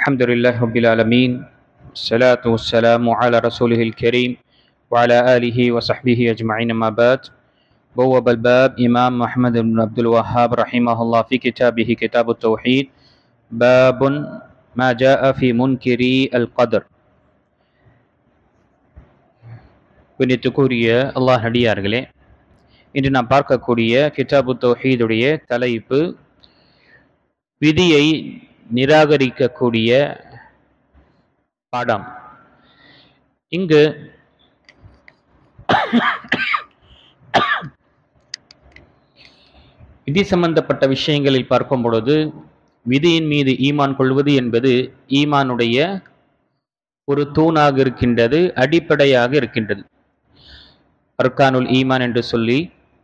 الحمد لله رب العالمين الصلاة والسلام على رسوله الكريم وعلى آله وصحبه أجمعين ما بعد بوب الباب إمام محمد بن عبد الوهاب رحمه الله في كتابه كتاب التوحيد باب ما جاء في منكري القدر. புண்ணியத்துக்குரிய அல்லாஹ் அடியார்களே, இன்று நாம் பார்க்கக்கூடிய கிதாபு தௌஹீதுடைய தலைப்பு விதியை நிராகரிக்கக்கூடிய பாடம். இங்கு விதி சம்பந்தப்பட்ட விஷயங்களில் பார்க்கும் பொழுது விதியின் மீது ஈமான் கொள்வது என்பது ஈமானுடைய ஒரு தூணாக இருக்கின்றது, அடிப்படையாக இருக்கின்றது. அர்கானுல் ஈமான் என்று சொல்லி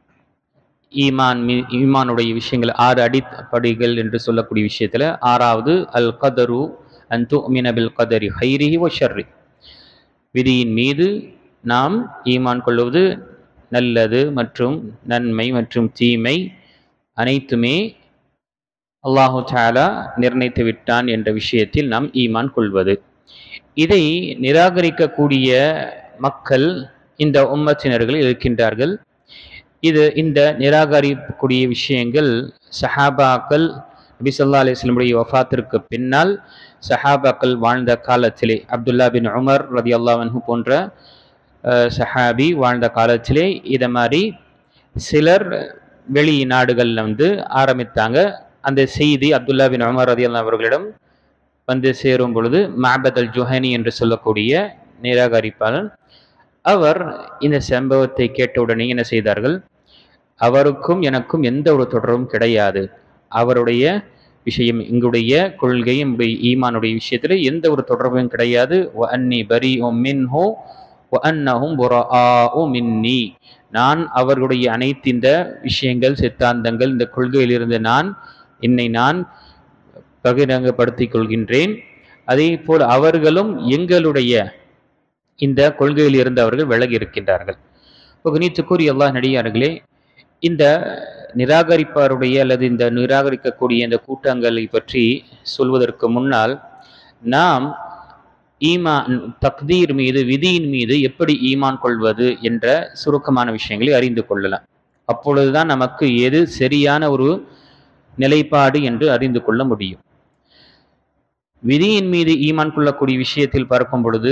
ஈமானுடைய விஷயங்கள் 6 அடிப்படைகள் என்று சொல்லக்கூடிய விஷயத்துல 6வது அல் கதரு அன் துமின பில் கதரி ஹைரிஹி வ ஷர்ரி. விதியின் மீது நாம் ஈமான் கொள்வது நல்லது மற்றும் நன்மை மற்றும் தீமை அனைத்துமே அல்லாஹு தஆலா நிர்ணயித்து விட்டான் என்ற விஷயத்தில் நாம் ஈமான் கொள்வது. இதை நிராகரிக்கக்கூடிய மக்கள் இந்த உம்மத்தினர்கள் இருக்கின்றார்கள். இந்த நிராகரிக்கக்கூடிய விஷயங்கள் சஹாபாக்கள் நபி ஸல்லல்லாஹு அலைஹி வஸல்லம் உடைய வஃபாத்திற்கு பின்னால் சஹாபாக்கள் வாழ்ந்த காலத்திலே அப்துல்லா பின் உமர் ரலியல்லாஹு அன்ஹு போன்ற சஹாபி வாழ்ந்த காலத்திலே இதை மாதிரி சிலர் வெளி நாடுகள்ல ஆரம்பித்தாங்க. அந்த செய்தி அப்துல்லா பின் உமர் ரலியல்லாஹு அவர்களிடம் வந்து சேரும் பொழுது மஅபத் அல் ஜுஹனி என்று சொல்லக்கூடிய நிராகரிப்பாளர் அவர் இந்த சம்பவத்தை கேட்டவுடனே என்ன செய்தார்கள்? அவருக்கும் எனக்கும் எந்த ஒரு தொடர்பும் கிடையாது, அவருடைய விஷயம் எங்களுடைய கொள்கை ஈமானுடைய விஷயத்துல எந்த ஒரு தொடர்பும் கிடையாது. வஅன்னி பரீஉம் மின்ஹு வஅன்னஹும் புராஉ மின்னி, நான் அவர்களுடைய அனைத்து இந்த விஷயங்கள் சித்தாந்தங்கள் இந்த கொள்கையிலிருந்து என்னை நான் பகிரங்கப்படுத்திக் கொள்கின்றேன். அதே போல் அவர்களும் எங்களுடைய இந்த கொள்கையில் இருந்து அவர்கள் விலகி இருக்கின்றார்கள். கண்ணியத்துக்குரிய அல்லாஹ் நடிகார்களே, இந்த நிராகரிப்பாருடைய அல்லது இந்த நிராகரிக்கக்கூடிய இந்த கூட்டங்களை பற்றி சொல்வதற்கு முன்னால் நாம் ஈமான் தக்தீர் மீது விதியின் மீது எப்படி ஈமான் கொள்வது என்ற சுருக்கமான விஷயங்களை அறிந்து கொள்ளலாம். அப்பொழுதுதான் நமக்கு எது சரியான ஒரு நிலைப்பாடு என்று அறிந்து கொள்ள முடியும். விதியின் மீது ஈமான் கொள்ளக்கூடிய விஷயத்தில் பார்க்கும் பொழுது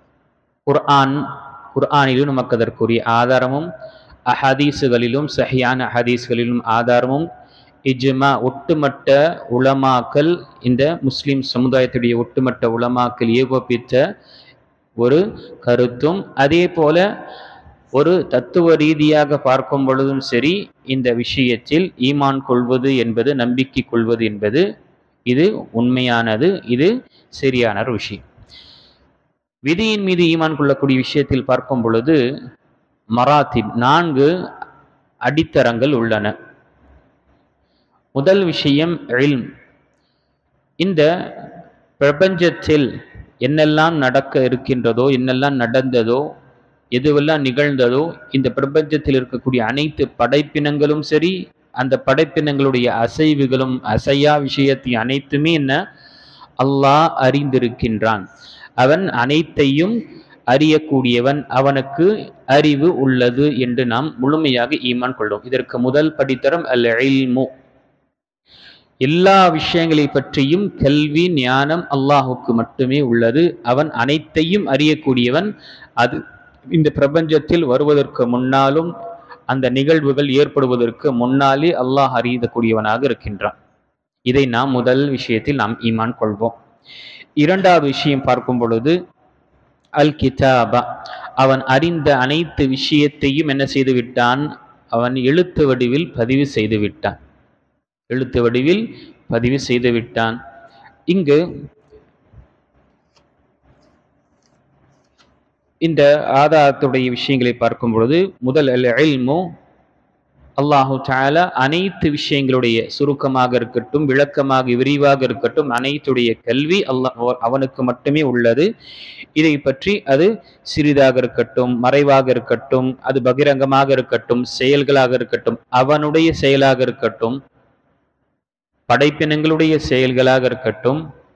குர்ஆனிலும் நமக்கு அதற்குரிய ஆதாரமும் அஹதீஸுகளிலும் சஹியான அஹதீஸ்களிலும் ஆதாரமும் இஜ்மா ஒட்டுமொத்த உலமாக்கள் இந்த முஸ்லிம் சமுதாயத்துடைய ஒட்டுமொத்த உலமாக்கள் ஏகோபித்த ஒரு கருத்தும், அதே போல ஒரு தத்துவ ரீதியாக பார்க்கும் பொழுதும் சரி இந்த விஷயத்தில் ஈமான் கொள்வது என்பது நம்பிக்கை கொள்வது என்பது இது உண்மையானது, இது சரியான ஒரு விஷயம். விதியின் மீது ஈமான் கொள்ளக்கூடிய விஷயத்தில் பார்க்கும் பொழுது மராத்திப் 4 அடித்தரங்கள் உள்ளன. முதல் விஷயம் இல்ம். இந்த பிரபஞ்சத்தில் என்னெல்லாம் நடக்க இருக்கின்றதோ, என்னெல்லாம் நடந்ததோ, எதுவெல்லாம் நிகழ்ந்ததோ, இந்த பிரபஞ்சத்தில் இருக்கக்கூடிய அனைத்து படைப்பினங்களும் சரி அந்த படைப்பினங்களுடைய அசைவுகளும் அசையா விஷயத்தை அனைத்துமே அல்லாஹ் அறிந்திருக்கின்றான். அவன் அனைத்தையும் அறியக்கூடியவன், அவனுக்கு அறிவு உள்ளது என்று நாம் முழுமையாக ஈமான் கொள்வோம். இதற்கு முதல் படித்தரம் அல் இல்மு. எல்லா விஷயங்களை பற்றியும் கல்வி ஞானம் அல்லாஹுக்கு மட்டுமே உள்ளது. அவன் அனைத்தையும் அறியக்கூடியவன். அது இந்த பிரபஞ்சத்தில் வருவதற்கு முன்னாலும் அந்த நிகழ்வுகள் ஏற்படுவதற்கு முன்னாலே அல்லாஹ் அறியக்கூடியவனாக இருக்கின்றான். இதை நாம் முதல் விஷயத்தில் நாம் ஈமான் கொள்வோம். இரண்டாவது விஷயம் பார்க்கும் பொழுது அல் கிதாபா. அவன் அறிந்த அனைத்து விஷயத்தையும் என்ன செய்து விட்டான்? அவன் எழுத்து வடிவில் பதிவு செய்து விட்டான். இங்கு இந்த ஆதாரத்துடைய விஷயங்களை பார்க்கும் பொழுது முதல் அல் இல்மு, அல்லாஹு தஆலா அனைத்து விஷயங்களுடைய சுருக்கமாக இருக்கட்டும், விளக்கமாக விரிவாக இருக்கட்டும், அனைத்துடைய கல்வி அவனுக்கு மட்டுமே உள்ளது. இதை பற்றி அது சிறிதாக இருக்கட்டும், மறைவாக இருக்கட்டும், அது பகிரங்கமாக இருக்கட்டும், செயல்களாக இருக்கட்டும், அவனுடைய செயலாக இருக்கட்டும், படைப்பினங்களுடைய செயல்களாக இருக்கட்டும்,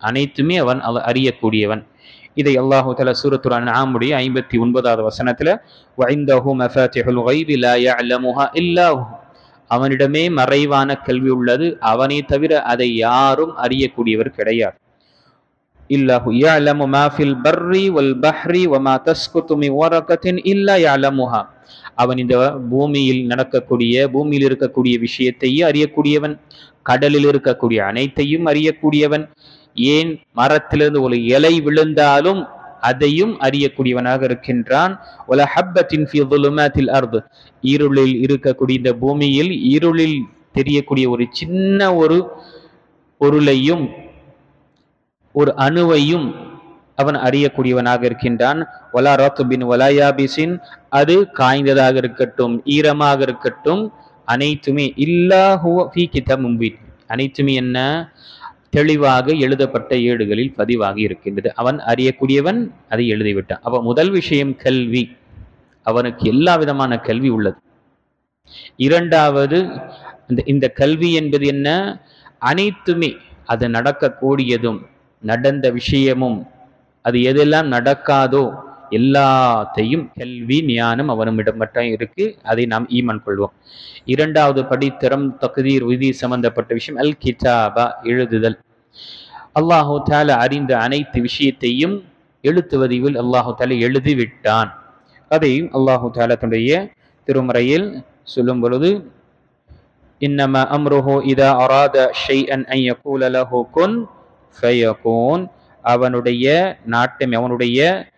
அனைத்துமே அவன் அறியக்கூடியவன். இதை அல்லாஹு தஆலா சூரத்துல் அன்ஆமுடைய 59வது வசனத்துல வஇந்தஹு மஃபாத்திஹுல் கைபி லா யஅலமுஹா இல்லா ஹு, அவனிடமே மறைவான கல்வி உள்ளது, அவனை தவிர அதை யாரும் அறியக்கூடியவர் கிடையாது. இல்லாஹு யஅலமு மா ஃபில் பர்ரி வல் பஹ்ரி வமா தஸ்குது மின் வரகத்தின் இல்லா யஅலமுஹா, அவன் இந்த பூமியில் இருக்கக்கூடிய விஷயத்தையும் அறியக்கூடியவன், கடலில் இருக்கக்கூடிய அனைத்தையும் அறியக்கூடியவன், ஏன் மரத்திலிருந்து ஒரு இலை விழுந்தாலும் அதையும் அறியக்கூடியவனாக இருக்கின்றான். வல ஹப்பத்தின் ஃபீ ظுலுமாத்தில் அர்த், இருளில் இருக்கக்கூடிய இந்த பூமியில் இருளில் தெரியக்கூடிய ஒரு சின்ன ஒரு பொருளையும் ஒரு அணுவையும் அவன் அறியக்கூடியவனாக இருக்கின்றான். வலா ரத்பின் வலா யாபிசின், அது காய்ந்ததாக இருக்கட்டும் ஈரமாக இருக்கட்டும் அனைத்துமே இல்லா ஹுவ ஃபீ கிதாபின் முபீன், அனைத்துமே என்ன, தெளிவாக எழுதப்பட்ட ஏடுகளில் பதிவாகி இருக்கின்றது. அவன் அறியக்கூடியவன், அதை எழுதிவிட்டான். அப்ப முதல் விஷயம் கல்வி, அவனுக்கு எல்லா விதமான கல்வி உள்ளது. இரண்டாவது, இந்த கல்வி என்பது என்ன, அனைத்துமே அது நடக்கக்கூடியதும் நடந்த விஷயமும் அது எதெல்லாம் நடக்காதோ எல்லாத்தையும் கல்வி ஞானம் அவனிடம் மட்டும் இருக்கு, அதை நாம் ஈமான் கொள்வோம். இரண்டாவது படித்தரம் தக்தீர் விதி சம்பந்தப்பட்ட விஷயம் அல் கிதாபா, எழுதுதல். அல்லாஹு தஆலா அறிந்த அனைத்து விஷயத்தையும் எழுத்து வடிவில் அல்லாஹு தஆலா எழுதிவிட்டான். அதை அல்லாஹு தஆலா தன்னுடைய திருமறையில் சொல்லும் பொழுது இன்னமா அம்ருஹு இதா அராத ஷைஅன் அன் யகூல லஹு குன் ஃபயகூன், அவனுடைய நாட்டம், அவனுடைய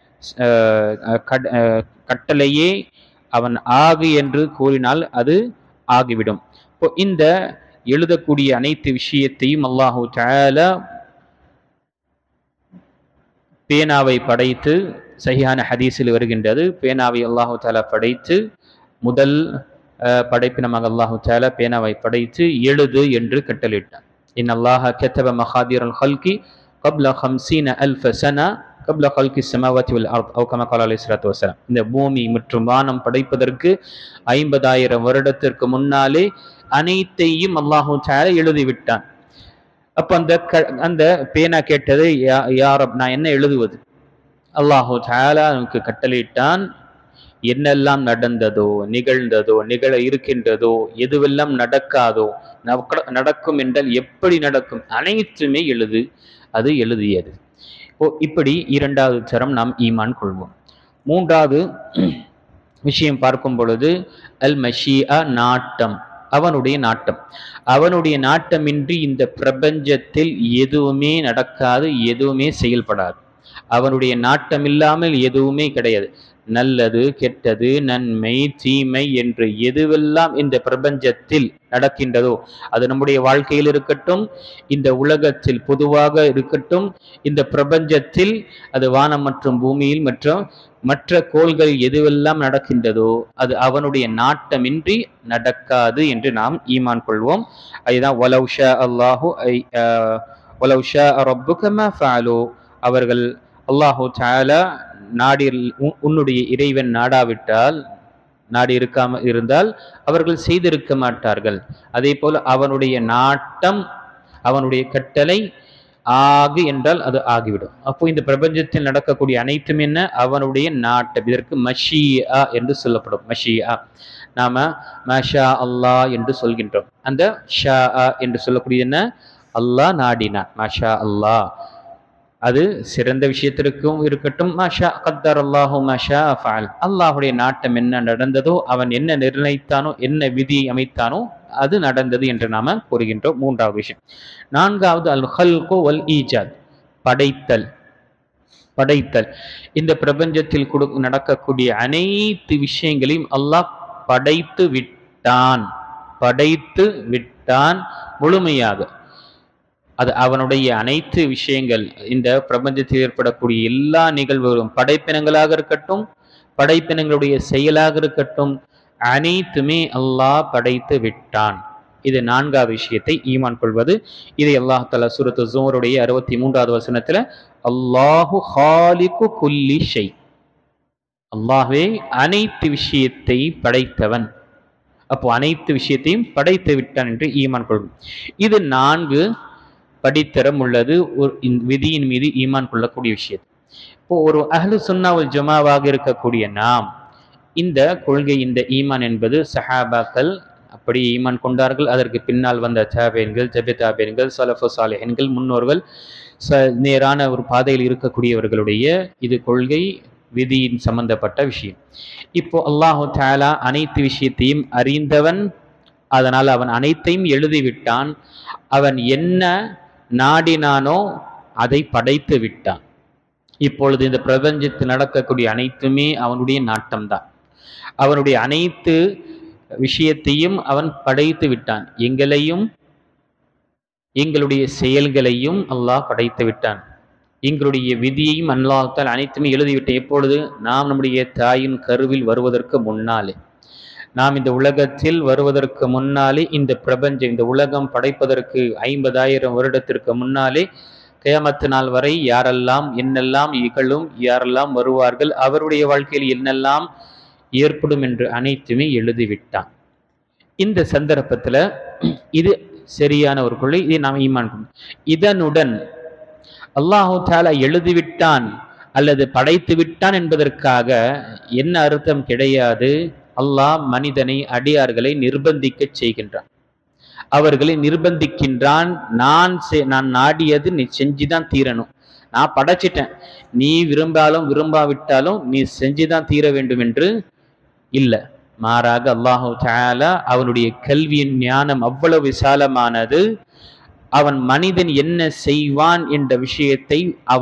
கட்டளையே அவன் ஆகு என்று கூறினால் அது ஆகிவிடும். இப்போ இந்த எழுதக்கூடிய அனைத்து விஷயத்தையும் அல்லாஹு தஆலா பேனாவை படைத்து, சஹீஹான ஹதீஸில் வருகின்றது, பேனாவை அல்லாஹு தஆலா படைத்து முதல் படைப்பினமாக அல்லாஹு தஆலா பேனாவை படைத்து எழுது என்று கட்டளையிட்டான். இன்னல்லாஹ கதப மகாதிரல் ஹல்கி கப்ல 50,000 சனா கப்ல ஹல்கி ஸமாவாத்தி வல் அர்த் அவ் கமா ஸல்லல்லாஹு அலைஹி வஸல்லம். இந்த பூமி மற்றும் வானம் படைப்பதற்கு 50,000 வருடத்திற்கு முன்னாலே அனைத்தையும் அல்லாஹு தஆலா எழுதிவிட்டான். அப்ப அந்த பேனா கேட்டது, யா ரப், நான் என்ன எழுதுவது? அல்லாஹு தஆலா நமக்கு கட்டளையிட்டான், என்னெல்லாம் நடந்ததோ நிகழ்ந்ததோ நிகழ இருக்கின்றதோ எதுவெல்லாம் நடக்காதோ நடக்கும் என்றால் எப்படி நடக்கும் அனைத்துமே எழுது. அது எழுதியது. இப்படி இரண்டாவது தரம் நாம் ஈமான் கொள்வோம். மூன்றாவது விஷயம் பார்க்கும் பொழுது அல் மஷீஆ, நாட்டம், அவனுடைய நாட்டம். அவனுடைய நாட்டமின்றி இந்த பிரபஞ்சத்தில் எதுவுமே நடக்காது, எதுவுமே செயல்படாது. அவனுடைய நாட்டம் இல்லாமல் எதுவுமே கிடையாது. நல்லது கெட்டது நன்மை தீமை என்று எதுவெல்லாம் இந்த பிரபஞ்சத்தில் நடக்கின்றதோ, அது நம்முடைய வாழ்க்கையில் இருக்கட்டும், இந்த உலகத்தில் பொதுவாக இருக்கட்டும், இந்த பிரபஞ்சத்தில் அது வானம் மற்றும் பூமியில் மற்றும் மற்ற கோள்கள் எதுவெல்லாம் நடக்கின்றதோ அது அவனுடைய நாட்டமின்றி நடக்காது என்று நாம் ஈமான் கொள்வோம். அதுதான் வலவ் ஷா அல்லாஹு வலவ் ஷா ரப்புக மா ஃபஅலு, அவர்கள் அல்லாஹு தஆலா உன்னுடைய இறைவன் நாடாவிட்டால், நாடி இருக்காம இருந்தால் அவர்கள் செய்திருக்க மாட்டார்கள். அதே போல அவனுடைய நாட்டம், அவனுடைய கட்டளை ஆகு என்றால் அது ஆகிவிடும். அப்போ இந்த பிரபஞ்சத்தில் நடக்கக்கூடிய அனைத்தும் என்ன, அவனுடைய நாட்டம். இதற்கு மஷீஆ என்று சொல்லப்படும். மஷீஆ நாம மஷா அல்லாஹ் என்று சொல்கின்றோம். அந்த ஷா என்று சொல்லக்கூடிய என்ன, அல்லாஹ் நாடினான். மஷா அல்லாஹ், அது சிறந்த விஷயத்திற்கும் இருக்கட்டும். மாஷா கத்தர் அல்லாஹு மாஷா ஃபஅல், அல்லாஹுடைய நாட்டம் என்ன நடந்ததோ, அவன் என்ன நிர்ணயித்தானோ, என்ன விதியை அமைத்தானோ அது நடந்தது என்று நாம கூறுகின்றோம். மூன்றாவது விஷயம். நான்காவது அல் ஹல்கு வல் ஈஜாத், படைத்தல். படைத்தல், இந்த பிரபஞ்சத்தில் நடக்கக்கூடிய அனைத்து விஷயங்களையும் அல்லாஹ் படைத்து விட்டான். படைத்து விட்டான் முழுமையாக. அது அவனுடைய அனைத்து விஷயங்கள், இந்த பிரபஞ்சத்தில் ஏற்படக்கூடிய எல்லா நிகழ்வுகளும், படைப்பினங்களாக இருக்கட்டும், படைப்பினங்களுடைய செயலாக இருக்கட்டும், அனைத்துமே அல்லாஹ் படைத்து விட்டான். இது நான்காவது விஷயத்தை ஈமான் கொள்வது. இதை அல்லாஹ் தஆலா சூரத்து ஸுமருடைய 63வது வசனத்துல அல்லாஹு ஹாலிகு குல்லி ஷை, அல்லாஹ்வே அனைத்து விஷயத்தை படைத்தவன். அப்போ அனைத்து விஷயத்தையும் படைத்து விட்டான் என்று ஈமான் கொள்வோம். இது 4 படித்தரம் உள்ளது விதியின் மீது ஈமான் கொள்ளக்கூடிய விஷயம். இப்போ ஒரு அஹ்லு சுன்னா வல் ஜமாவாக இருக்கக்கூடிய நாம் இந்த கொள்கை, இந்த ஈமான் என்பது சஹாபாக்கள் அப்படி ஈமான் கொண்டார்கள். அதற்கு பின்னால் வந்த தாபீன்கள், தபி தாபீன்கள், ஸலஃபு ஸாலிஹீன்கள், முன்னோர்கள் நேரான ஒரு பாதையில் இருக்கக்கூடியவர்களுடைய இது கொள்கை, விதியின் சம்பந்தப்பட்ட விஷயம். இப்போ அல்லாஹு தஆலா அனைத்து விஷயத்தையும் அறிந்தவன். அதனால் அவன் அனைத்தையும் எழுதிவிட்டான். அவன் என்ன நாடினானோ அதை படைத்து விட்டான். இப்பொழுது இந்த பிரபஞ்சத்தில் நடக்கக்கூடிய அனைத்துமே அவனுடைய நாட்டம்தான். அவனுடைய அனைத்து விஷயத்தையும் அவன் படைத்து விட்டான். எங்களையும் எங்களுடைய செயல்களையும் அல்லாஹ் படைத்து விட்டான். எங்களுடைய விதியையும் அல்லாஹ்தால் அனைத்துமே எழுதிவிட்டான். எப்பொழுது? நாம் நம்முடைய தாயின் கருவில் வருவதற்கு முன்னாலே, நாம் இந்த உலகத்தில் வருவதற்கு முன்னாலே, இந்த பிரபஞ்சம், இந்த உலகம் படைப்பதற்கு 50,000 வருடத்திற்கு முன்னாலே, கியாமத்து நாள் வரை யாரெல்லாம் என்னெல்லாம் இகழும், யாரெல்லாம் வருவார்கள், அவருடைய வாழ்க்கையில் என்னெல்லாம் ஏற்படும் என்று அனைத்துமே எழுதிவிட்டான். இந்த சந்தர்ப்பத்தில் இது சரியான ஒரு கொள்கை. இதை நாம் ஈமான் கொள்ளும். இதனுடன் அல்லாஹு தஆலா எழுதிவிட்டான் அல்லது படைத்து விட்டான் என்பதற்காக என்ன அர்த்தம் கிடையாது. அல்லாஹ் மனிதனை, அடியார்களை நிர்பந்திக்க செய்கின்றான். அவர்களை நிர்பந்திக்கின்றான். நான் நாடியது நீ செஞ்சுதான் தீரணும். நான் படைச்சிட்டேன், நீ விரும்பாலும் விரும்பாவிட்டாலும் நீ செஞ்சுதான் தீர வேண்டும் என்று இல்லை. மாறாக அல்லாஹு தஆலா அவனுடைய கல்வியின் ஞானம் அவ்வளவு விசாலமானது. அவன் மனிதன் என்ன செய்வான் என்ற விஷயத்தை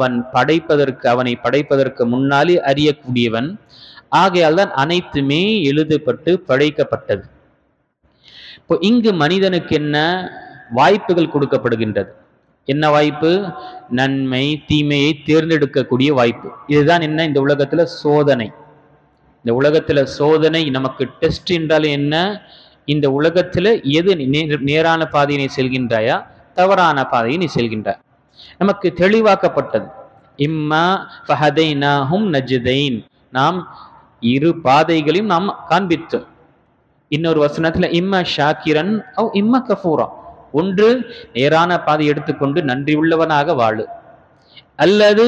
அவனை படைப்பதற்கு முன்னாலே அறியக்கூடியவன். ஆகையால் தான் அனைத்துமே எழுதப்பட்டு படைக்கப்பட்டது. இப்போ இங்கு மனிதனுக்கு என்ன வாய்ப்புகள் கொடுக்கப்படுகின்றது? என்ன வாய்ப்பு? நன்மை தீமையை தேர்ந்தெடுக்கக்கூடிய வாய்ப்பு. இதுதான் என்ன இந்த உலகத்துல சோதனை. இந்த உலகத்துல சோதனை நமக்கு டெஸ்ட் என்றால் என்ன? இந்த உலகத்துல எது நேரான பாதையை நீ செல்கின்றாயா, தவறான பாதையை நீ செல்கின்றாய். நமக்கு தெளிவாக்கப்பட்டது. இம்மா ஃபஹதைனாஹும் நஜ்தைன், நாம் இரு பாதைகளையும் நாம் காண்பித்தோம். இன்னொரு வசனத்துல இம்மா ஷாக்கிரன் அவ் இம்மா கஃபூரா, ஒன்று நேரான பாதை எடுத்துக்கொண்டு நன்றி உள்ளவனாக வாழு, அல்லது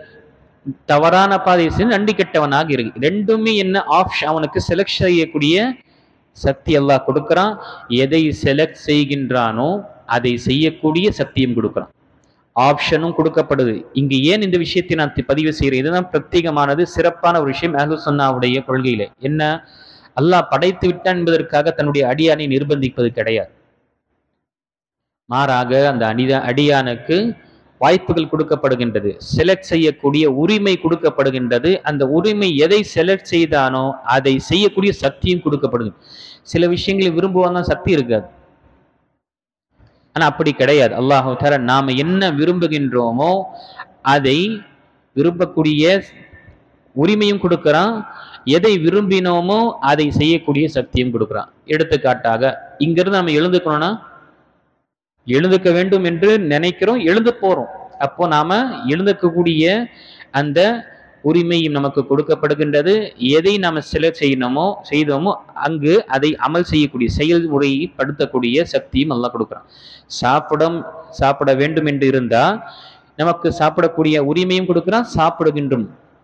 தவறான பாதையை சென்று நன்றி கெட்டவனாக இருக்கு. ரெண்டுமே என்ன ஆப்ஷன், அவனுக்கு செலக்ட் செய்யக்கூடிய சக்தி அல்லாஹ் கொடுக்கிறான். எதை செலக்ட் செய்கின்றானோ அதை செய்யக்கூடிய சக்தியும் கொடுக்கிறான். ஆப்ஷனும் கொடுக்கப்படுது. இங்கு ஏன் இந்த விஷயத்தை நான் பதிவு செய்கிறேன்? இதுதான் பிரத்யேகமானது, சிறப்பான ஒரு விஷயம் அஹ்லு சுன்னாவுடைய கொள்கையில. என்ன? அல்லாஹ் படைத்து விட்டான் என்பதற்காக தன்னுடைய அடியானை நிர்பந்திப்பது கிடையாது. மாறாக அந்த அடியானுக்கு வாய்ப்புகள் கொடுக்கப்படுகின்றது, செலக்ட் செய்யக்கூடிய உரிமை கொடுக்கப்படுகின்றது. அந்த உரிமை எதை செலக்ட் செய்தானோ அதை செய்யக்கூடிய சக்தியும் கொடுக்கப்படுது. சில விஷயங்களை விரும்புவாங்க, சக்தி இருக்காது. ஆனா அப்படி கிடையாது. அல்லாஹு தஆலா நாம என்ன விரும்புகின்றோமோ அதை விரும்பக்கூடிய உரிமையும் கொடுக்கிறான். எதை விரும்பினோமோ அதை செய்யக்கூடிய சக்தியும் கொடுக்கிறான். எடுத்துக்காட்டாக, இங்கிருந்து நம்ம எழுந்துக்கணும்னா எழுந்துக்க வேண்டும் என்று நினைக்கிறோம், எழுந்து போறோம். அப்போ நாம எழுந்துக்கக்கூடிய அந்த உரிமையும் நமக்கு கொடுக்கப்படுகின்றது. எதை நாம செலக்ட் செய்தோமோ அங்கு அதை அமல் செய்யக்கூடிய செயல்முறையை படுத்தக்கூடிய சக்தியும் அல்லாஹ் கொடுக்குறான். சாப்பிட வேண்டும் என்று இருந்தா நமக்கு சாப்பிடக்கூடிய உரிமையும் கொடுக்குறான், சாப்பிடுகின்றோம்.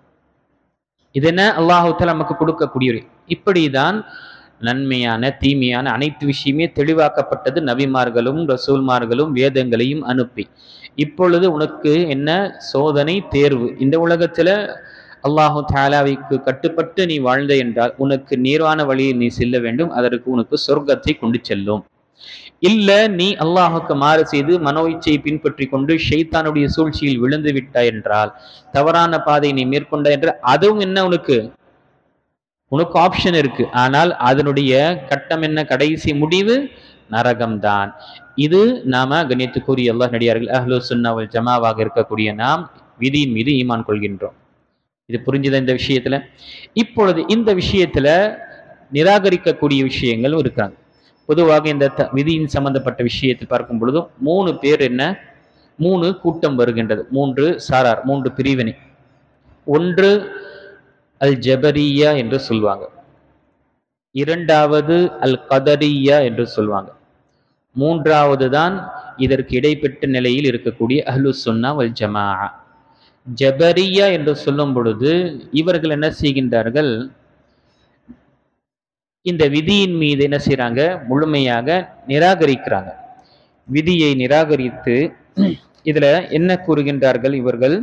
இது என்ன? அல்லாஹ் தஆலா நமக்கு கொடுக்கக்கூடிய. இப்படிதான் நன்மையான தீமையான அனைத்து விஷயமே தெளிவாக்கப்பட்டது. நபிமார்களும் ரசூல்மார்களும் வேதங்களையும் அனுப்பி. இப்பொழுது உனக்கு என்ன சோதனை, தேர்வு. இந்த உலகத்துல அல்லாஹு தஆலாவுக்கு கட்டுப்பட்டு நீ வாழ்ந்த என்றால் உனக்கு நேரான வழியில் நீ செல்ல வேண்டும். அதற்கு உனக்கு சொர்க்கத்தை கொண்டு செல்லும். இல்ல நீ அல்லாஹுக்கு மாறு செய்து மனோ இச்சையை பின்பற்றி கொண்டு ஷைத்தானுடைய சூழ்ச்சியில் விழுந்து விட்டாய் என்றால், தவறான பாதையை நீ மேற்கொண்டாய் என்றால், அதுவும் என்ன? உனக்கு ஆப்ஷன் இருக்கு. ஆனால் அதனுடைய கட்டம் என்ன? கடைசி முடிவு நரகம்தான். இது நாம கண்ணியத்துக்குரிய அல்லாஹ் நடிகார்கள் அஹ்லு சுன்னா வல் ஜமாவாக இருக்கக்கூடிய நாம் விதியின் மீது ஈமான் கொள்கின்றோம். இது புரிஞ்சுதா இந்த விஷயத்துல? இப்பொழுது இந்த விஷயத்துல நிராகரிக்கக்கூடிய விஷயங்கள் இருக்காங்க. பொதுவாக இந்த விதியின் சம்பந்தப்பட்ட விஷயத்தை பார்க்கும் பொழுது 3 பேர் என்ன, 3 கூட்டம் வருகின்றது. 3 சாரார், 3 பிரிவினை. ஒன்று அல் ஜபரியா என்று சொல்வாங்க, இரண்டாவது அல் கதரியா என்று சொல்வாங்க, மூன்றாவது தான் இதற்கு இடைப்பட்ட நிலையில் இருக்கக்கூடிய அஹ்லுஸ் சுன்னா வல் ஜமாஅ. ஜபரியா என்று சொல்லும் பொழுது இவர்கள் என்ன செய்கின்றார்கள், இந்த விதியின் மீது என்ன செய்றாங்க, முழுமையாக நிராகரிக்கிறாங்க. விதியை நிராகரித்து இதுல என்ன கூறுகின்றார்கள் இவர்கள்,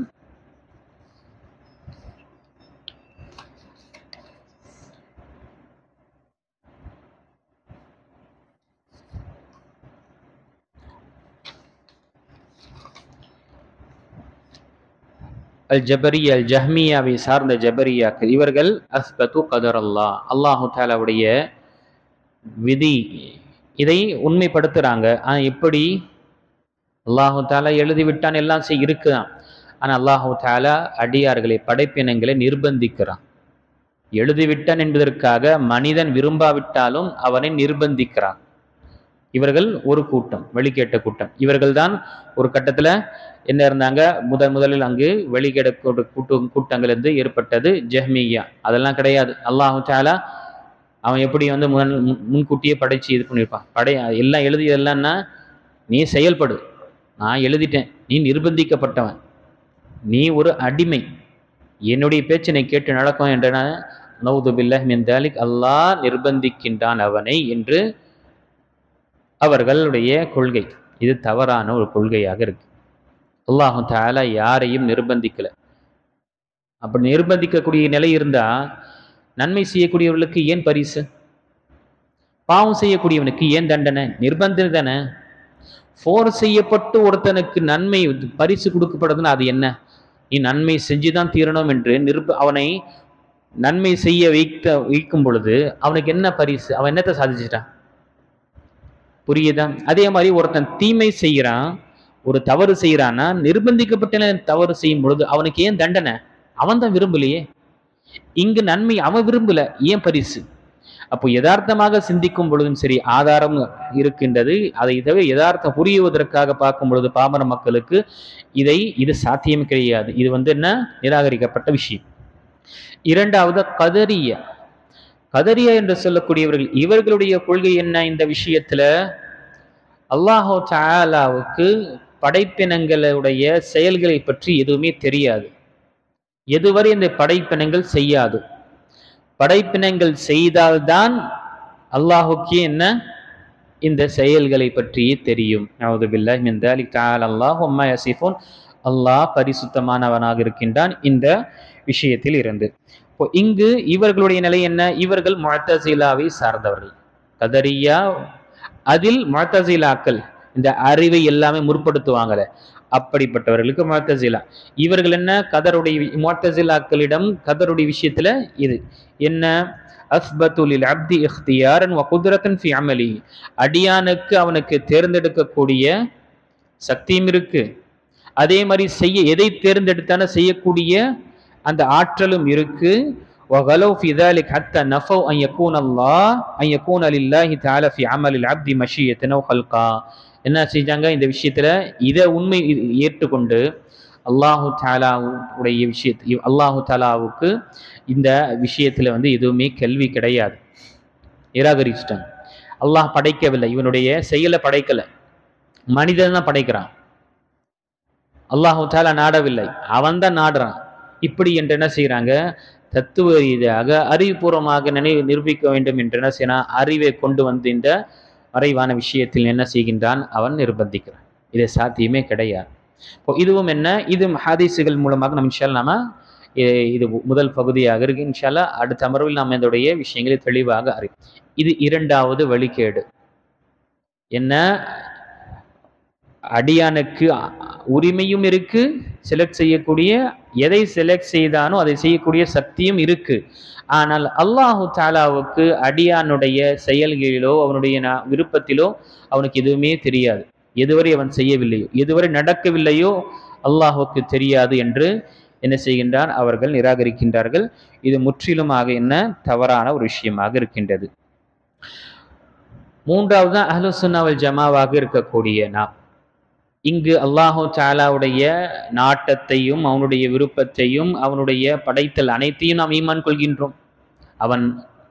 அல் ஜபரியா அல் ஜஹ்மியாவை சார்ந்த ஜபரியாக்கள் இவர்கள் அஸ்பத்து கதர் அல்லாஹ், அல்லாஹு தாலாவுடைய விதி இதை உண்மைப்படுத்துறாங்க. எப்படி, அல்லாஹு தாலா எழுதிவிட்டான், எல்லாம் இருக்குதான். ஆனா அல்லாஹு தாலா அடியார்களை படைப்பினங்களை நிர்பந்திக்கிறான். எழுதிவிட்டான் என்பதற்காக மனிதன் விரும்பாவிட்டாலும் அவனை நிர்பந்திக்கிறான். இவர்கள் ஒரு கூட்டம், வழிகேட்ட கூட்டம். இவர்கள் தான் ஒரு கட்டத்துல என்ன இருந்தாங்க, முதலில் அங்கு வழிகேட கூட்டங்கள் இருந்து ஏற்பட்டது ஜஹ்மியா. அதெல்லாம் கிடையாது. அல்லாஹு தாலா அவன் எப்படி வந்து முன்கூட்டியே படைச்சு இது பண்ணியிருப்பான். எல்லாம் எழுதியதெல்லாம்னா, நீ செயல்படு, நான் எழுதிட்டேன், நீ நிர்பந்திக்கப்பட்டவன், நீ ஒரு அடிமை, என்னுடைய பேச்சினை கேட்டு நடக்கும் என்ற நவுது பில்லாஹ் மின் தாலிக், அல்லாஹ் நிர்பந்திக்கின்றான் அவனை என்று அவர்களுடைய கொள்கை. இது தவறான ஒரு கொள்கையாக இருக்கு. அல்லாஹு தஆலா யாரையும் நிர்பந்திக்கல. அப்படி நிர்பந்திக்கக்கூடிய நிலை இருந்தா நன்மை செய்யக்கூடியவர்களுக்கு ஏன் பரிசு, பாவம் செய்யக்கூடியவனுக்கு ஏன் தண்டனை? நிர்பந்தம் தானே. ஃபோர்ஸ் செய்யப்பட்டு ஒருத்தனுக்கு நன்மை பரிசு கொடுக்கப்படுதுன்னா அது என்ன? நீ நன்மை செஞ்சுதான் தீரணும் என்று அவனை நன்மை செய்ய வைக்கும் பொழுது அவனுக்கு என்ன பரிசு? அவன் என்னத்தை சாதிச்சிட்டான்? புரியுதா? அதே மாதிரி ஒருத்தன் தீமை செய்யறான், ஒரு தவறு செய்யறான்னா நிர்பந்திக்கப்பட்ட தவறு செய்யும் பொழுது அவனுக்கு ஏன் தண்டனை? அவன் தான் விரும்பலையே. இங்கு நன்மை அவன் விரும்பல, ஏன் பரிசு? அப்போ யதார்த்தமாக சிந்திக்கும் பொழுதும் சரி, ஆதாரம் இருக்கின்றது. அதை தவிர யதார்த்தம் புரியுவதற்காக பார்க்கும் பொழுது பாமர மக்களுக்கு இது சாத்தியம் கிடையாது. இது என்ன, நிராகரிக்கப்பட்ட விஷயம். இரண்டாவது கதரியா. கதரியா என்று சொல்லக்கூடியவர்கள், இவர்களுடைய கொள்கை என்ன இந்த விஷயத்துல? அல்லாஹு தஆலாவுக்கு படைப்பினங்களுடைய செயல்களை பற்றி எதுவுமே தெரியாது. எதுவரை இந்த படைப்பினங்கள் செய்யாது. படைப்பினங்கள் செய்தால்தான் அல்லாஹுக்கு என்ன, இந்த செயல்களை பற்றி தெரியும். நஊது பில்லாஹி மின் தாலிக், தஆலா அல்லாஹு அம்மா யசிஃபூன். அல்லாஹ் பரிசுத்தமானவனாக இருக்கின்றான் இந்த விஷயத்தில் இருந்து. இப்போ இங்கு இவர்களுடைய நிலை என்ன? இவர்கள் முஅத்தஸிலாவை சார்ந்தவர்கள். கதரியா அதில் முஅத்தஸிலாக்கள் இந்த அறிவை எல்லாமே முற்படுத்துவாங்கல, அப்படிப்பட்டவர்களுக்கு முஅத்தஸிலா. இவர்கள் என்ன, முஅத்தஸிலாக்களிடம் கதருடைய விஷயத்துல இது என்ன, அஸ்பத்து லில் அப்தி இக்தியாரன் வ குத்ரத்தன் ஃபி அமலி, அடியானுக்கு அவனுக்கு தேர்ந்தெடுக்கக்கூடிய சக்தியும் இருக்கு, அதே மாதிரி எதை தேர்ந்தெடுத்தான செய்யக்கூடிய அந்த ஆற்றலும் இருக்கு. وغلوا في ذلك حتى نفوا أن يكون لله تعالى في عمل العبد مشيئة أو خلقا. என்ன செஞ்சாங்க இந்த விஷயத்துல? இதை உண்மை ஏற்றுக்கொண்டு அல்லாஹு தஆலாவுடைய அல்லாஹு தஆலாவுக்கு இந்த விஷயத்துல எதுவுமே கேள்வி கிடையாது, நிராகரிச்சிட்டாங்க. அல்லாஹ் படைக்கவில்லை, இவனுடைய செயலை படைக்கல, மனிதன் தான் படைக்கிறான். அல்லாஹு தஆலா நாடவில்லை, அவன் தான் நாடுறான். இப்படி என்று என்ன செய்யறாங்க, தத்துவ ரீதியாக அறிவுபூர்வமாக நிரூபிக்க வேண்டும் என்று என்ன செய்யறான், அறிவை கொண்டு இந்த மறைவான விஷயத்தில் என்ன செய்கின்றான், அவன் நிர்பந்திக்கிறான். இது சாத்தியமே கிடையாது. இப்போ இதுவும் என்ன, இது ஹதீஸுகள் மூலமாக நம்ம இன்ஷா அல்லாஹ் இது முதல் பகுதியாக இருக்கு. இன்ஷா அல்லாஹ் அடுத்த அமர்வில் நாம் இதோடைய விஷயங்களை தெளிவாக அறிவோம். இது இரண்டாவது வழிகேடு. என்ன, அடியானுக்கு உரிமையும் இருக்கு, செலக்ட் செய்யக்கூடிய, எதை செலக்ட் செய்தானோ அதை செய்யக்கூடிய சக்தியும் இருக்கு. ஆனால் அல்லாஹு தஆலாவுக்கு அடியானுடைய செயல்களிலோ அவனுடைய விருப்பத்திலோ அவனுக்கு எதுவுமே தெரியாது. எதுவரை அவன் செய்யவில்லையோ, எதுவரை நடக்கவில்லையோ அல்லாஹுக்கு தெரியாது என்று என்ன செய்கின்றான், அவர்கள் நிராகரிக்கின்றார்கள். இது முற்றிலுமாக என்ன, தவறான ஒரு விஷயமாக இருக்கின்றது. மூன்றாவது அஹ்லுஸ் சுன்னா வல் ஜமாவாக இருக்கக்கூடிய நாம் இங்கு அல்லாஹு தஆலாவுடைய நாட்டத்தையும் அவனுடைய விருப்பத்தையும் அவனுடைய படைத்தல் அனைத்தையும் நாம் ஈமான் கொள்கின்றோம். அவன்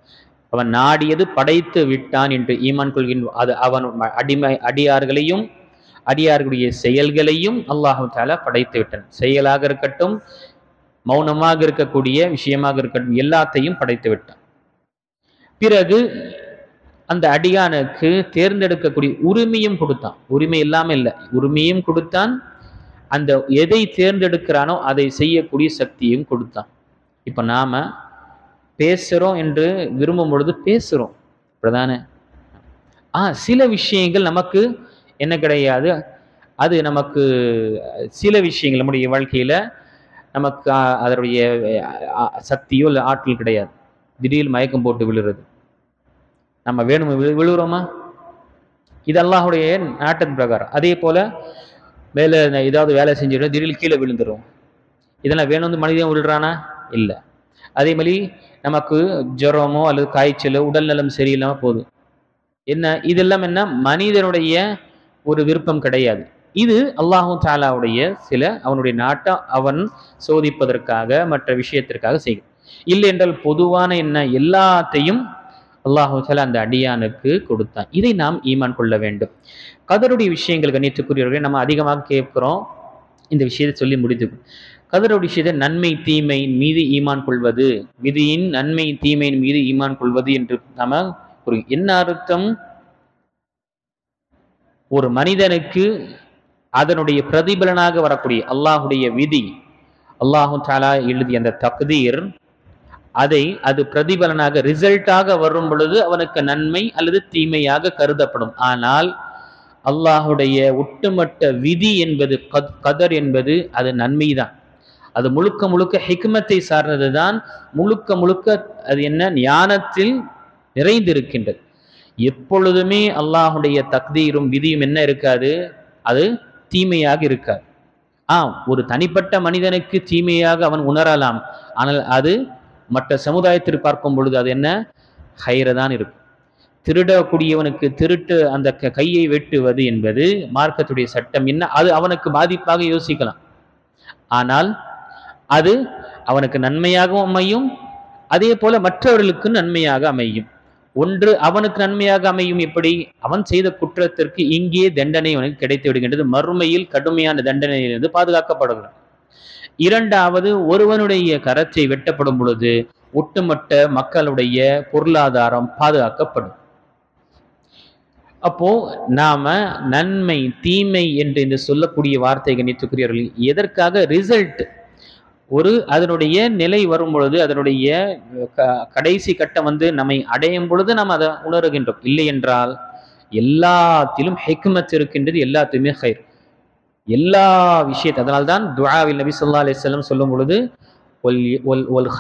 அவன் நாடியது படைத்து விட்டான் என்று ஈமான் கொள்கின்ற அது அவன் அடியார்களையும் அடியார்களுடைய செயல்களையும் அல்லாஹு தஆலா படைத்து விட்டான். செயலாக இருக்கட்டும், மௌனமாக இருக்கக்கூடிய விஷயமாக இருக்கட்டும், எல்லாத்தையும் படைத்து விட்டான். பிறகு அந்த அடியானுக்கு தேர்ந்தெடுக்கக்கூடிய உரிமையும் கொடுத்தான். உரிமை இல்லாம இல்லை, உரிமையும் கொடுத்தான். அந்த எதை தேர்ந்தெடுக்கிறானோ அதை செய்யக்கூடிய சக்தியும் கொடுத்தான். இப்ப நாம பேசுறோம் என்று விரும்பும் பொழுது பேசுறோம், பிரதான சில விஷயங்கள் நமக்கு என்ன கிடையாது, அது நமக்கு சில விஷயங்கள் நம்முடைய வாழ்க்கையில நமக்கு அதனுடைய சக்தியோ இல்லை ஆற்றல் கிடையாது. திடீர் மயக்கம் போட்டு விழுறது, நம்ம வேணும் விழுகிறோமா? இது அல்லாஹுடைய நாட்டின் பிரகாரம். அதே போல மேலே ஏதாவது வேலை செஞ்சுட்டு திடீர்னு கீழே விழுந்துடும். இதெல்லாம் வேணும் மனிதன் விழுறானா? இல்லை. அதே மாதிரி நமக்கு ஜுரமோ அல்லது காய்ச்சலோ உடல் நலம் சரியில்லாம போகுது. என்ன இதெல்லாம் என்ன மனிதனுடைய ஒரு விருப்பம் கிடையாது. இது அல்லாஹு தஆலாவுடைய சில அவனுடைய நாட்டை அவன் சோதிப்பதற்காக மற்ற விஷயத்திற்காக செய்யும். இல்லை என்றால் பொதுவான என்ன எல்லாத்தையும் அல்லாஹு தஆலா அந்த அடியானுக்கு கொடுத்தான். இதை நாம் ஈமான் கொள்ள வேண்டும். கதருடைய விஷயங்கள் கண்ணியத்துக்குரியவர்களே நம்ம அதிகமாக கேட்கிறோம். இந்த விஷயத்தை சொல்லி முடித்து கதருடைய விஷயத்தை நன்மை தீமையின் மீது ஈமான் கொள்வது, விதியின் நன்மை தீமையின் மீது ஈமான் கொள்வது என்று நாம என்ன அர்த்தம்? ஒரு மனிதனுக்கு அதனுடைய பிரதிபலனாக வரக்கூடிய அல்லாஹுடைய விதி, அல்லாஹு தஆலா எழுதிய அந்த தக்தீர், அது பிரதிபலனாக ரிசல்ட்டாக வரும் பொழுது அவனுக்கு நன்மை அல்லது தீமையாக கருதப்படும். ஆனால் அல்லாஹுடைய ஒட்டுமொத்த விதி என்பது கதர் என்பது அது நன்மைதான். அது முழுக்க முழுக்க ஹிக்மத்தை சார்ந்தது தான். முழுக்க முழுக்க அது என்ன ஞானத்தில் நிறைந்திருக்கின்றது. எப்பொழுதுமே அல்லாஹுடைய தக்தீரும் விதியும் என்ன இருக்காது, அது தீமையாக இருக்காது. ஒரு தனிப்பட்ட மனிதனுக்கு தீமையாக அவன் உணரலாம், ஆனால் அது மற்ற சமுதாயத்திற்கு பார்க்கும் பொழுது அது என்ன ஹைரதான் இருக்கும். திருடக்கூடியவனுக்கு திருட்டு அந்த கையை வெட்டுவது என்பது மார்க்கத்துடைய சட்டம் என்ன, அது அவனுக்கு பாதிப்பாக யோசிக்கலாம். ஆனால் அது அவனுக்கு நன்மையாகவும் அமையும், அதே போல மற்றவர்களுக்கு நன்மையாக அமையும். ஒன்று அவனுக்கு நன்மையாக அமையும் எப்படி? அவன் செய்த குற்றத்திற்கு இங்கே தண்டனை அவனுக்கு கிடைத்து விடுகின்றது, மறுமையில் கடுமையான தண்டனையிலிருந்து பாதுகாக்கப்படுகிறான். இரண்டாவது, ஒருவனுடைய கரத்தை வெட்டப்படும் பொழுது ஒட்டுமொத்த மக்களுடைய பொருளாதாரம் பாதுகாக்கப்படும். அப்போ நாம நன்மை தீமை என்று இந்த சொல்லக்கூடிய வார்த்தை கணித்துக்குரியவர்கள் எதற்காக? ரிசல்ட், அதனுடைய நிலை வரும் பொழுது, அதனுடைய கடைசி கட்டம் நம்மை அடையும் பொழுது நாம் அதை உணர்கின்றோம். இல்லை என்றால் எல்லாத்திலும் ஹிக்மத் இருக்கின்றது, எல்லாத்தையுமே ஹைர், எல்லா விஷயத்தை. அதனால்தான் துஆவில் நபி ஸல்லல்லாஹு அலைஹி வஸல்லம் சொல்லும் பொழுது வல்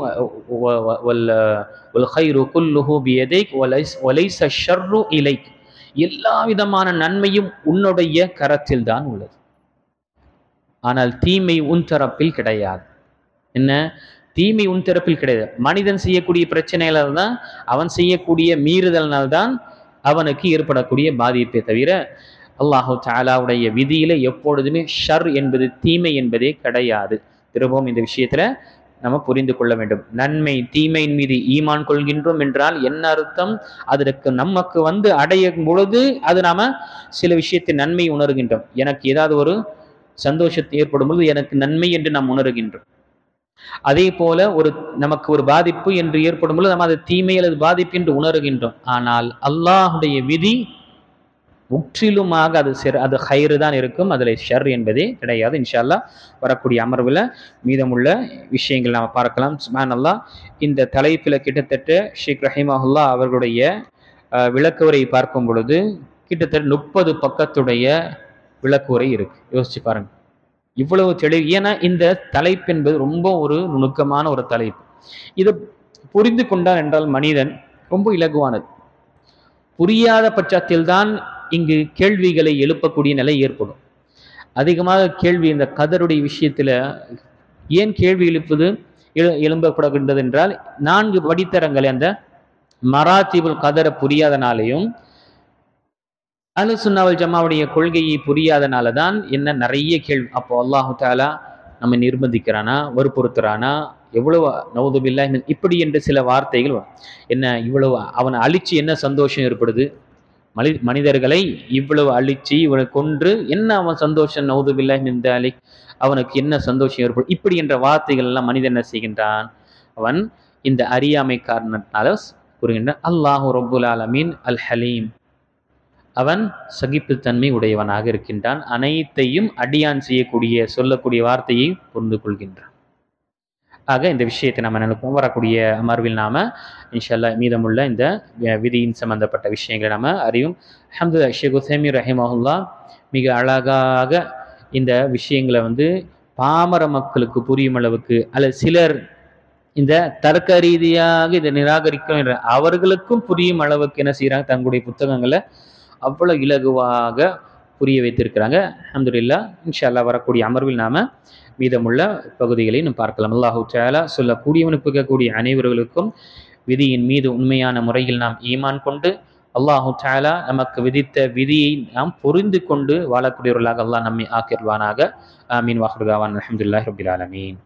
ஹைரு குல்லுஹு பியதைக் வலைஸ ஷர்ரு இலைக், எல்லா விதமான நன்மையும் உன்னுடைய கரத்தில் தான் உள்ளது, ஆனால் தீமை உன் தரப்பில் கிடையாது. என்ன தீமை உன் தரப்பில் கிடையாது. மனிதன் செய்யக்கூடிய பிரச்சனைகளால் தான், அவன் செய்யக்கூடிய மீறுதல்னால்தான் அவனுக்கு ஏற்படக்கூடிய பாதிப்பை தவிர அல்லாஹு தஆலாவுடைய விதியில எப்பொழுதுமே ஷர் என்பது தீமை என்பதே கிடையாது. திரும்பவும் இந்த விஷயத்துல நம்ம புரிந்து கொள்ள வேண்டும். நன்மை தீமையின் மீது ஈமான் கொள்கின்றோம் என்றால் என்ன அர்த்தம்? அதற்கு நமக்கு அடையும் பொழுது அது நாம சில விஷயத்தை நன்மை உணர்கின்றோம். எனக்கு ஏதாவது ஒரு சந்தோஷத்தை ஏற்படும் பொழுது எனக்கு நன்மை என்று நாம் உணர்கின்றோம். அதே போல நமக்கு ஒரு பாதிப்பு என்று ஏற்படும் பொழுது நம்ம அது தீமை அல்லது பாதிப்பு என்று உணர்கின்றோம். ஆனால் அல்லாஹுடைய விதி முற்றிலுமாக அது ஹைரு தான் இருக்கும், அதில் ஷர் என்பதே கிடையாது. இன்ஷா அல்லாஹ் வரக்கூடிய அமர்வில் மீதமுள்ள விஷயங்கள் நாம் பார்க்கலாம். சுப்ஹானல்லாஹ். இந்த தலைப்பில் கிட்டத்தட்ட ஷேக் ரஹிமஹுல்லா அவர்களுடைய விளக்குரை பார்க்கும் பொழுது கிட்டத்தட்ட 30 பக்கத்துடைய விளக்குரை இருக்கு. யோசிச்சு பாருங்க, இவ்வளவு தெளிவு. ஏன்னா இந்த தலைப்பு என்பது ரொம்ப ஒரு நுணுக்கமான ஒரு தலைப்பு. இதை புரிந்து கொண்டான் என்றால் மனிதன் ரொம்ப இலகுவானது. புரியாத பட்சத்தில் தான் இங்கு கேள்விகளை எழுப்பக்கூடிய நிலை ஏற்படும். அதிகமாக கேள்வி இந்த கதருடைய விஷயத்துல ஏன் கேள்வி எழுப்பப்படுகின்றது என்றால் 4 வடித்தரங்களை அந்த மராத்திபுல் கதரை புரியாதனாலையும் அஹ்லுஸ் சுன்னா வல் ஜமாவுடைய கொள்கையை புரியாதனால தான் என்ன நிறைய கேள்வி. அப்போ அல்லாஹு தஆலா நம்ம நிர்பந்திக்கிறானா, வற்புறுத்துறானா, எவ்வளவு நவுதுபில்லா இப்படி என்று சில வார்த்தைகள் வரும். என்ன இவ்வளவு அவனை அழிச்சு என்ன சந்தோஷம் ஏற்படுது, மனிதர்களை இவ்வளவு அழிச்சு இவனை கொன்று என்ன அவன் சந்தோஷம், நவுதுபில்லா மின்தாலி அவனுக்கு என்ன சந்தோஷம் ஏற்படும், இப்படி என்ற வார்த்தைகள் எல்லாம் மனிதன் என்ன செய்கின்றான், அவன் இந்த அறியாமை காரணத்தினால கூறுகின்றான். அல்லாஹு ரப்புல் ஆலமீன் அல் ஹலீம், அவன் சகிப்புத்தன்மை உடையவனாக இருக்கின்றான், அனைத்தையும் அடியான் செய்யக்கூடிய சொல்லக்கூடிய வார்த்தையை புரிந்து கொள்கின்றான். ஆக இந்த விஷயத்தை நம்ம நினைப்போம். வரக்கூடிய அமர்வில் நாம இன்ஷா அல்லாஹ் மீதமுள்ள இந்த விதியின் சம்பந்தப்பட்ட விஷயங்களை நாம அறியும். அல்ஹம்துலில்லாஹ், ஷேக் உசைமீன் ரஹிமஹுல்லா மிக அழகாக இந்த விஷயங்களை பாமர மக்களுக்கு புரியும் அளவுக்கு, அல்லது சிலர் இந்த தர்க்க ரீதியாக இதை நிராகரிக்க அவர்களுக்கும் புரியும் அளவுக்கு என்ன செய்யறாங்க, தங்களுடைய புத்தகங்களை அவ்வளவு இலகுவாக புரிய வைத்திருக்கிறாங்க. அல்ஹம்துலில்லாஹ், இன்ஷா அல்லாஹ் வரக்கூடிய அமர்வில் நாம மீதமுள்ள பகுதிகளை நாம் பார்க்கலாம். அல்லாஹு தஆலா சொல்லக்கூடியவனுக்கு இருக்கக்கூடிய அனைவர்களுக்கும் விதியின் மீது உண்மையான முறையில் நாம் ஈமான் கொண்டு, அல்லாஹு தஆலா நமக்கு விதித்த விதியை நாம் புரிந்து கொண்டு வாழக்கூடியவர்களாக அல்லாஹ் நம்மை ஆக்கிடுவானாக. ஆமீன். வாஹிரு தாவானா அல்ஹம்துலில்லாஹி ரப்பில் ஆலமீன்.